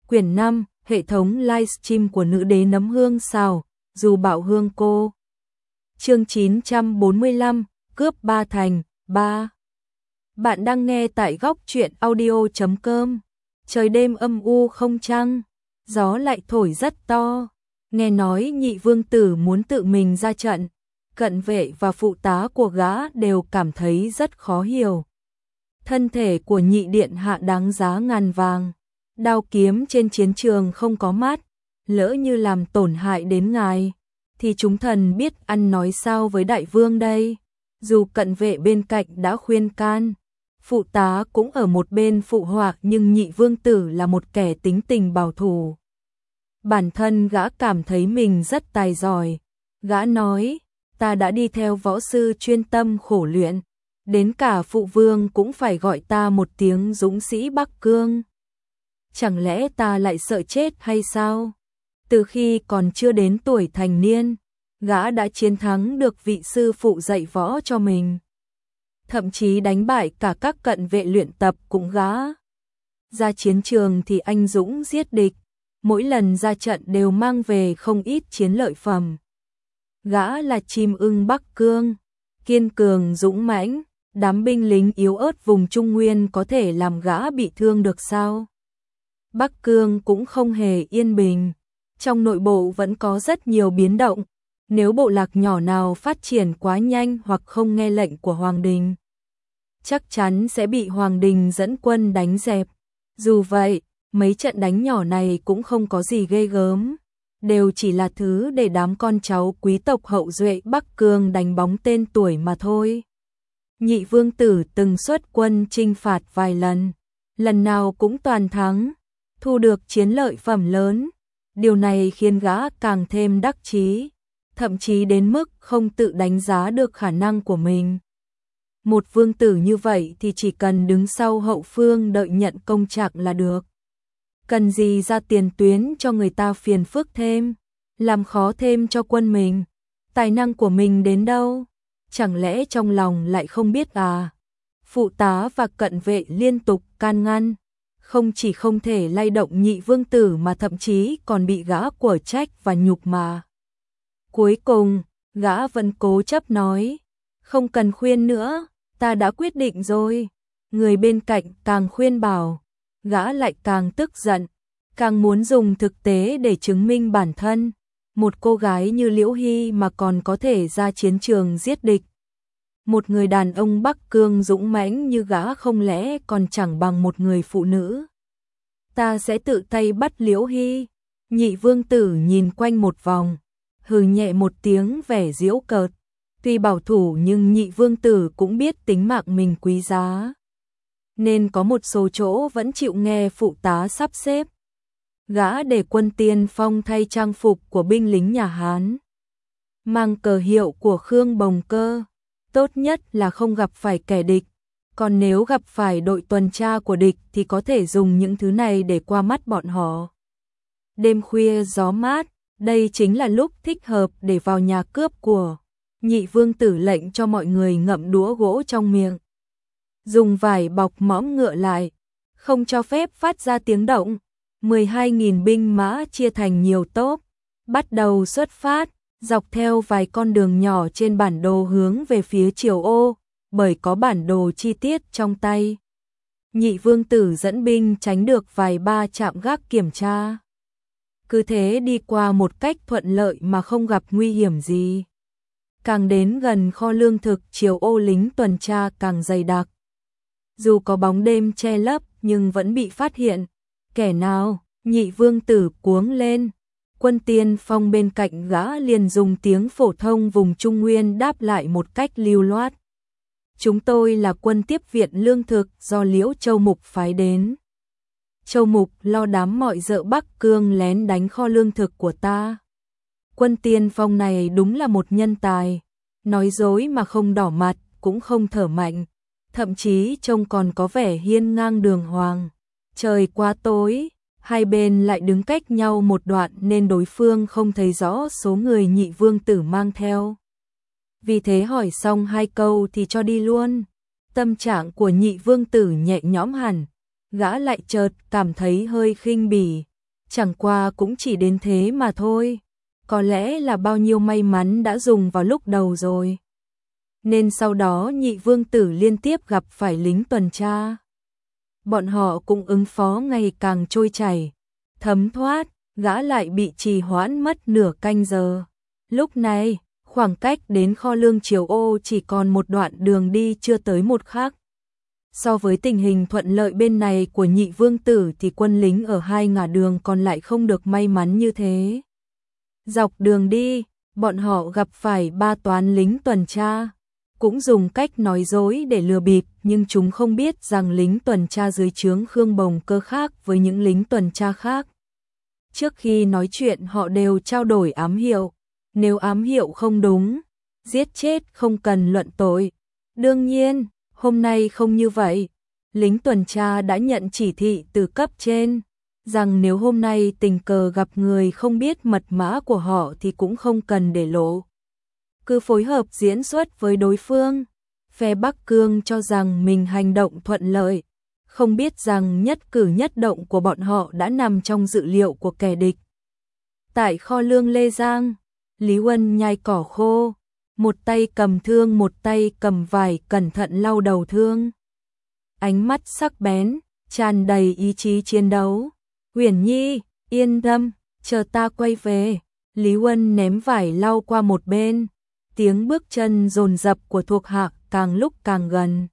Quyển 5, hệ thống livestream của nữ đế nấm hương xào, dù bạo hương cô. Chương 945, cướp Ba Thành, 3. Bạn đang nghe tại góc truyện audio.com. Trời đêm âm u không trăng, gió lại thổi rất to. Nghe nói Nhị Vương Tử muốn tự mình ra trận, cận vệ và phụ tá của gã đều cảm thấy rất khó hiểu. Thân thể của Nhị Điện Hạ đáng giá ngàn vàng, đao kiếm trên chiến trường không có mát, lỡ như làm tổn hại đến ngài, thì chúng thần biết ăn nói sao với đại vương đây. Dù cận vệ bên cạnh đã khuyên can, phụ tá cũng ở một bên phụ họa, nhưng Nhị Vương Tử là một kẻ tính tình bảo thủ. Bản thân gã cảm thấy mình rất tài giỏi. Gã nói, ta đã đi theo võ sư chuyên tâm khổ luyện, đến cả phụ vương cũng phải gọi ta một tiếng dũng sĩ Bắc Cương. Chẳng lẽ ta lại sợ chết hay sao? Từ khi còn chưa đến tuổi thành niên, gã đã chiến thắng được vị sư phụ dạy võ cho mình. Thậm chí đánh bại cả các cận vệ luyện tập cũng gã. Ra chiến trường thì anh dũng giết địch, mỗi lần ra trận đều mang về không ít chiến lợi phẩm. Gã là chim ưng Bắc Cương, kiên cường dũng mãnh, đám binh lính yếu ớt vùng Trung Nguyên có thể làm gã bị thương được sao? Bắc Cương cũng không hề yên bình, trong nội bộ vẫn có rất nhiều biến động. Nếu bộ lạc nhỏ nào phát triển quá nhanh hoặc không nghe lệnh của Hoàng Đình, chắc chắn sẽ bị Hoàng Đình dẫn quân đánh dẹp. Dù vậy, mấy trận đánh nhỏ này cũng không có gì ghê gớm, đều chỉ là thứ để đám con cháu quý tộc hậu duệ Bắc Cương đánh bóng tên tuổi mà thôi. Nhị Vương Tử từng xuất quân chinh phạt vài lần, lần nào cũng toàn thắng, thu được chiến lợi phẩm lớn. Điều này khiến gã càng thêm đắc chí, thậm chí đến mức không tự đánh giá được khả năng của mình. Một vương tử như vậy thì chỉ cần đứng sau hậu phương đợi nhận công trạng là được. Cần gì ra tiền tuyến cho người ta phiền phức thêm, làm khó thêm cho quân mình. Tài năng của mình đến đâu? Chẳng lẽ trong lòng lại không biết à? Phụ tá và cận vệ liên tục can ngăn, không chỉ không thể lay động Nhị Vương Tử mà thậm chí còn bị gã quở trách và nhục mạ. Cuối cùng, gã vẫn cố chấp nói, không cần khuyên nữa, ta đã quyết định rồi. Người bên cạnh càng khuyên bảo, gã lại càng tức giận, càng muốn dùng thực tế để chứng minh bản thân. Một cô gái như Liễu Hy mà còn có thể ra chiến trường giết địch. Một người đàn ông Bắc Cương dũng mãnh như gã không lẽ còn chẳng bằng một người phụ nữ. Ta sẽ tự tay bắt Liễu Hy. Nhị Vương Tử nhìn quanh một vòng, hừ nhẹ một tiếng vẻ giễu cợt. Tuy bảo thủ nhưng Nhị Vương Tử cũng biết tính mạng mình quý giá, nên có một số chỗ vẫn chịu nghe phụ tá sắp xếp. Gã để quân tiên phong thay trang phục của binh lính nhà Hán, mang cờ hiệu của Khương Bồng Cơ. Tốt nhất là không gặp phải kẻ địch, còn nếu gặp phải đội tuần tra của địch thì có thể dùng những thứ này để qua mắt bọn họ. Đêm khuya gió mát, đây chính là lúc thích hợp để vào nhà cướp của. Nhị Vương Tử lệnh cho mọi người ngậm đũa gỗ trong miệng, dùng vải bọc mõm ngựa lại, không cho phép phát ra tiếng động. 12.000 binh mã chia thành nhiều tốp, bắt đầu xuất phát, dọc theo vài con đường nhỏ trên bản đồ hướng về phía Triều Ô, bởi có bản đồ chi tiết trong tay. Nhị Vương Tử dẫn binh tránh được vài ba trạm gác kiểm tra. Cứ thế đi qua một cách thuận lợi mà không gặp nguy hiểm gì. Càng đến gần kho lương thực Triều Ô, lính tuần tra càng dày đặc. Dù có bóng đêm che lấp nhưng vẫn bị phát hiện. Kẻ nào? Nhị Vương Tử cuống lên. Quân tiên phong bên cạnh gã liền dùng tiếng phổ thông vùng Trung Nguyên đáp lại một cách lưu loát. Chúng tôi là quân tiếp viện lương thực do Liễu Châu Mục phái đến. Châu Mục lo đám mọi dợ Bắc Cương lén đánh kho lương thực của ta. Quân tiên phong này đúng là một nhân tài, nói dối mà không đỏ mặt, cũng không thở mạnh, thậm chí trông còn có vẻ hiên ngang đường hoàng. Trời quá tối, hai bên lại đứng cách nhau một đoạn nên đối phương không thấy rõ số người Nhị Vương Tử mang theo. Vì thế hỏi xong hai câu thì cho đi luôn. Tâm trạng của Nhị Vương Tử nhẹ nhõm hẳn, gã lại chợt cảm thấy hơi khinh bỉ, chẳng qua cũng chỉ đến thế mà thôi. Có lẽ là bao nhiêu may mắn đã dùng vào lúc đầu rồi. Nên sau đó Nhị Vương Tử liên tiếp gặp phải lính tuần tra. Bọn họ cũng ứng phó ngày càng trôi chảy, thấm thoát, gã lại bị trì hoãn mất nửa canh giờ. Lúc này, khoảng cách đến kho lương Triều Ô chỉ còn một đoạn đường đi chưa tới một khắc. So với tình hình thuận lợi bên này của Nhị Vương Tử thì quân lính ở hai ngả đường còn lại không được may mắn như thế. Dọc đường đi, bọn họ gặp phải 3 toán lính tuần tra, cũng dùng cách nói dối để lừa bịp, nhưng chúng không biết rằng lính tuần tra dưới trướng Khương Bồng Cơ khác với những lính tuần tra khác. Trước khi nói chuyện họ đều trao đổi ám hiệu, nếu ám hiệu không đúng, giết chết không cần luận tội. Đương nhiên, hôm nay không như vậy. Lính tuần tra đã nhận chỉ thị từ cấp trên, rằng nếu hôm nay tình cờ gặp người không biết mật mã của họ thì cũng không cần để lộ. Cứ phối hợp diễn xuất với đối phương. Phe Bắc Cương cho rằng mình hành động thuận lợi, không biết rằng nhất cử nhất động của bọn họ đã nằm trong dự liệu của kẻ địch. Tại kho lương Lê Giang, Lý Huân nhai cỏ khô, một tay cầm thương một tay cầm vải cẩn thận lau đầu thương. Ánh mắt sắc bén, tràn đầy ý chí chiến đấu. Uyển Nhi, yên tâm, chờ ta quay về. Lý Huân ném vải lau qua một bên, tiếng bước chân dồn dập của thuộc hạ càng lúc càng gần.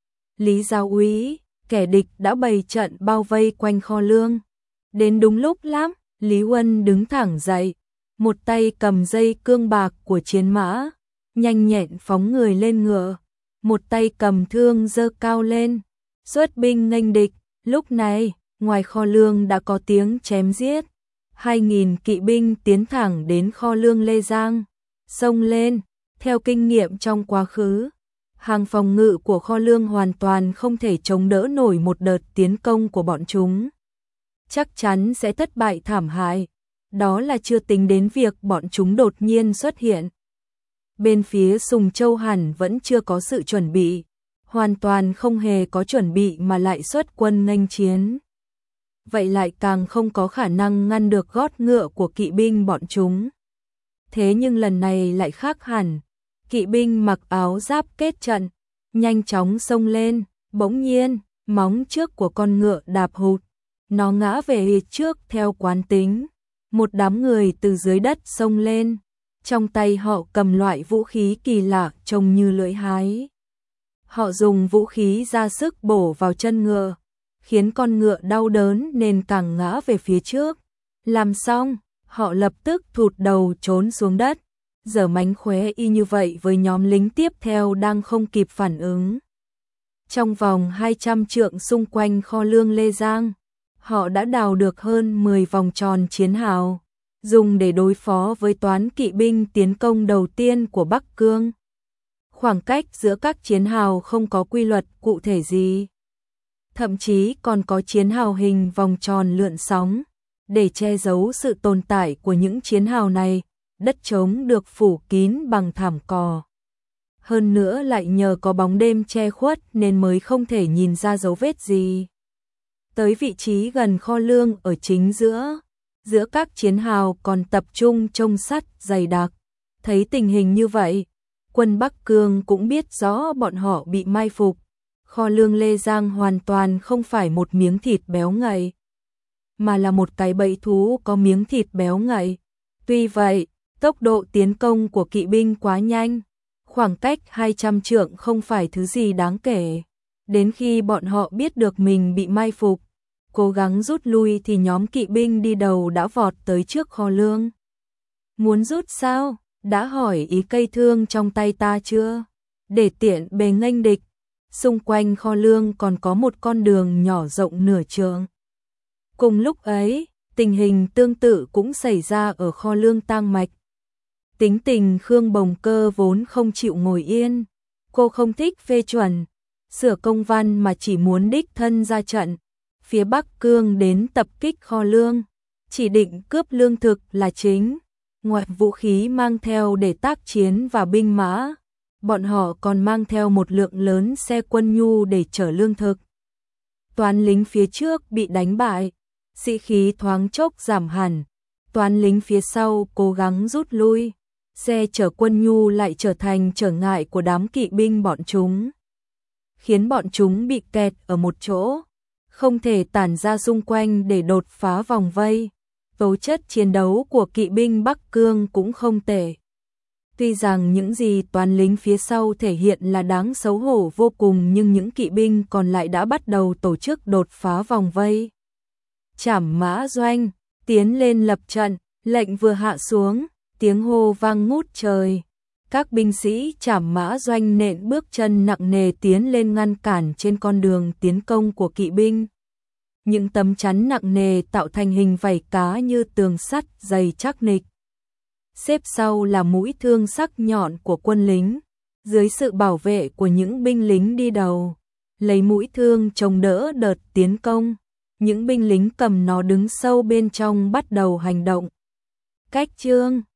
Lý Giáo úy, kẻ địch đã bày trận bao vây quanh kho lương. Đến đúng lúc lắm, Lý Huân đứng thẳng dậy, một tay cầm dây cương bạc của chiến mã, nhanh nhẹn phóng người lên ngựa, một tay cầm thương giơ cao lên, xuất binh nghênh địch. Lúc này, ngoài kho lương đã có tiếng chém giết. 2.000 kỵ binh tiến thẳng đến kho lương Lê Giang, xông lên. Theo kinh nghiệm trong quá khứ, hàng phòng ngự của kho lương hoàn toàn không thể chống đỡ nổi một đợt tiến công của bọn chúng. Chắc chắn sẽ thất bại thảm hại. Đó là chưa tính đến việc bọn chúng đột nhiên xuất hiện. Bên phía Sùng Châu hẳn vẫn chưa có sự chuẩn bị, hoàn toàn không hề có chuẩn bị mà lại xuất quân nghênh chiến. Vậy lại càng không có khả năng ngăn được gót ngựa của kỵ binh bọn chúng. Thế nhưng lần này lại khác hẳn. Kỵ binh mặc áo giáp kết trận, nhanh chóng xông lên, bỗng nhiên, móng trước của con ngựa đạp hụt, nó ngã về trước theo quán tính. Một đám người từ dưới đất xông lên, trong tay họ cầm loại vũ khí kỳ lạ trông như lưỡi hái. Họ dùng vũ khí ra sức bổ vào chân ngựa, khiến con ngựa đau đớn nên càng ngã về phía trước. Làm xong, họ lập tức thụt đầu trốn xuống đất. Giờ mánh khóe y như vậy với nhóm lính tiếp theo đang không kịp phản ứng. Trong vòng 200 trượng xung quanh kho lương Lê Giang, họ đã đào được hơn 10 vòng tròn chiến hào, dùng để đối phó với toán kỵ binh tiến công đầu tiên của Bắc Cương. Khoảng cách giữa các chiến hào không có quy luật cụ thể gì. Thậm chí còn có chiến hào hình vòng tròn lượn sóng. Để che giấu sự tồn tại của những chiến hào này, đất trống được phủ kín bằng thảm cỏ. Hơn nữa lại nhờ có bóng đêm che khuất nên mới không thể nhìn ra dấu vết gì. Tới vị trí gần kho lương ở chính giữa các chiến hào còn tập trung trông sắt dày đặc. Thấy tình hình như vậy, quân Bắc Cương cũng biết rõ bọn họ bị mai phục. Kho lương Lê Giang hoàn toàn không phải một miếng thịt béo ngậy, mà là một cái bẫy thú có miếng thịt béo ngậy. Tuy vậy, tốc độ tiến công của kỵ binh quá nhanh, khoảng cách 200 trượng không phải thứ gì đáng kể. Đến khi bọn họ biết được mình bị mai phục, cố gắng rút lui thì nhóm kỵ binh đi đầu đã vọt tới trước kho lương. Muốn rút sao? Đã hỏi ý cây thương trong tay ta chưa? Để tiện bề nghênh địch. Xung quanh kho lương còn có một con đường nhỏ rộng nửa trượng. Cùng lúc ấy, tình hình tương tự cũng xảy ra ở kho lương Tang Mạch. Tính tình Khương Bồng Cơ vốn không chịu ngồi yên, cô không thích phê chuẩn, sửa công văn mà chỉ muốn đích thân ra trận. Phía Bắc Cương đến tập kích kho lương, chỉ định cướp lương thực là chính, ngoài vũ khí mang theo để tác chiến và binh mã, bọn họ còn mang theo một lượng lớn xe quân nhu để chở lương thực. Toán lính phía trước bị đánh bại, sĩ khí thoáng chốc giảm hẳn, toán lính phía sau cố gắng rút lui, xe chở quân nhu lại trở thành trở ngại của đám kỵ binh bọn chúng, khiến bọn chúng bị kẹt ở một chỗ, không thể tản ra xung quanh để đột phá vòng vây. Tố chất chiến đấu của kỵ binh Bắc Cương cũng không tệ. Tuy rằng những gì toán lính phía sau thể hiện là đáng xấu hổ vô cùng, nhưng những kỵ binh còn lại đã bắt đầu tổ chức đột phá vòng vây. Trảm Mã Doanh, tiến lên lập trận, lệnh vừa hạ xuống, tiếng hô vang ngút trời. Các binh sĩ Trảm Mã Doanh nện bước chân nặng nề tiến lên ngăn cản trên con đường tiến công của kỵ binh. Những tấm chắn nặng nề tạo thành hình vảy cá như tường sắt dày chắc nịch. Xếp sau là mũi thương sắc nhọn của quân lính, dưới sự bảo vệ của những binh lính đi đầu, lấy mũi thương chống đỡ đợt tiến công. Những binh lính cầm nó đứng sâu bên trong bắt đầu hành động. Cách chương